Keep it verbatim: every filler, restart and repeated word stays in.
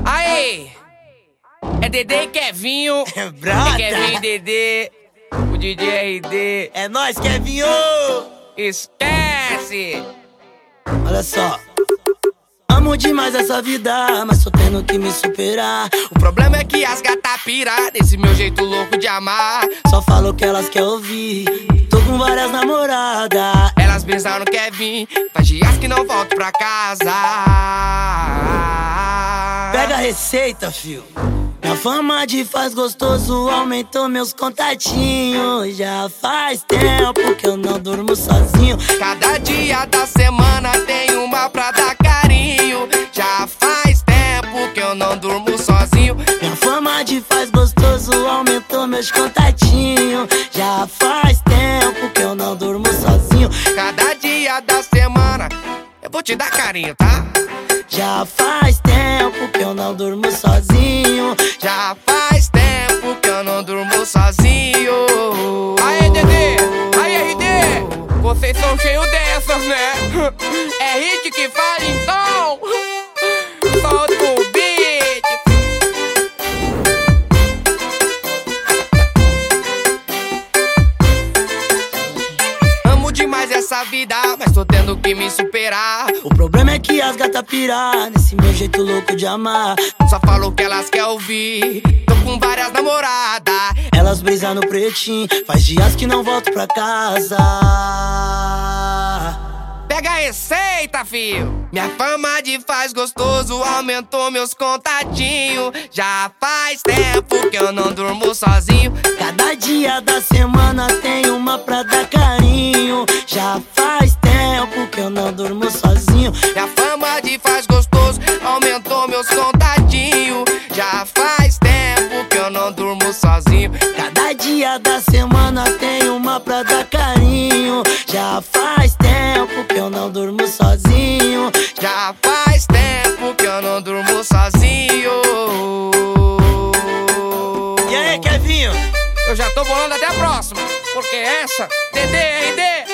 Aí, é Dedê e Kevinho. É brota. É Kevinho e Dedê, o D J R D. É nóis, Kevinho! Esquece! Olha só. Amo demais essa vida, mas tô tendo que me superar. O problema é que as gata pira desse meu jeito louco de amar. Só falo o que elas querem ouvir. Tô com várias namoradas. Elas pensaram que é vir, faz dias que não volto pra casa. Pega a receita, fio. Minha fama de faz gostoso aumentou meus contatinhos. Já faz tempo que eu não durmo sozinho. Cada dia da semana tem uma pra dar carinho. Já faz tempo que eu não durmo sozinho. Minha fama de faz gostoso aumentou meus contatinhos. Já faz tempo que eu não durmo sozinho. Cada dia da semana eu vou te dar carinho, tá? Já faz tempo que eu não durmo sozinho. Já faz tempo que eu não durmo sozinho. Aê, Dedê! Aê, R D! Vocês são cheios dessas, né? É hit que fala então! Solta o beat! Amo demais essa vida, mas tô tendo que me superar. O problema é que as gata pirar nesse meu jeito louco de amar. Só falo o que elas querem ouvir. Tô com várias namoradas. Elas brisam no pretinho, faz dias que não volto pra casa. Pega a receita, fio. Minha fama de faz gostoso aumentou meus contatinhos. Já faz tempo que eu não durmo sozinho. Cada dia da semana tem uma pra dar carinho. Já faz tempo que eu não durmo sozinho. Minha fama de faz gostoso aumentou meus contatinhos. Já faz tempo que eu não durmo sozinho. Cada dia da semana tem uma pra dar carinho. Já faz tempo que eu não durmo sozinho. Já faz tempo que eu não durmo sozinho. E aí, Kevinho? Eu já tô bolando até a próxima, porque essa, Dedê, R D,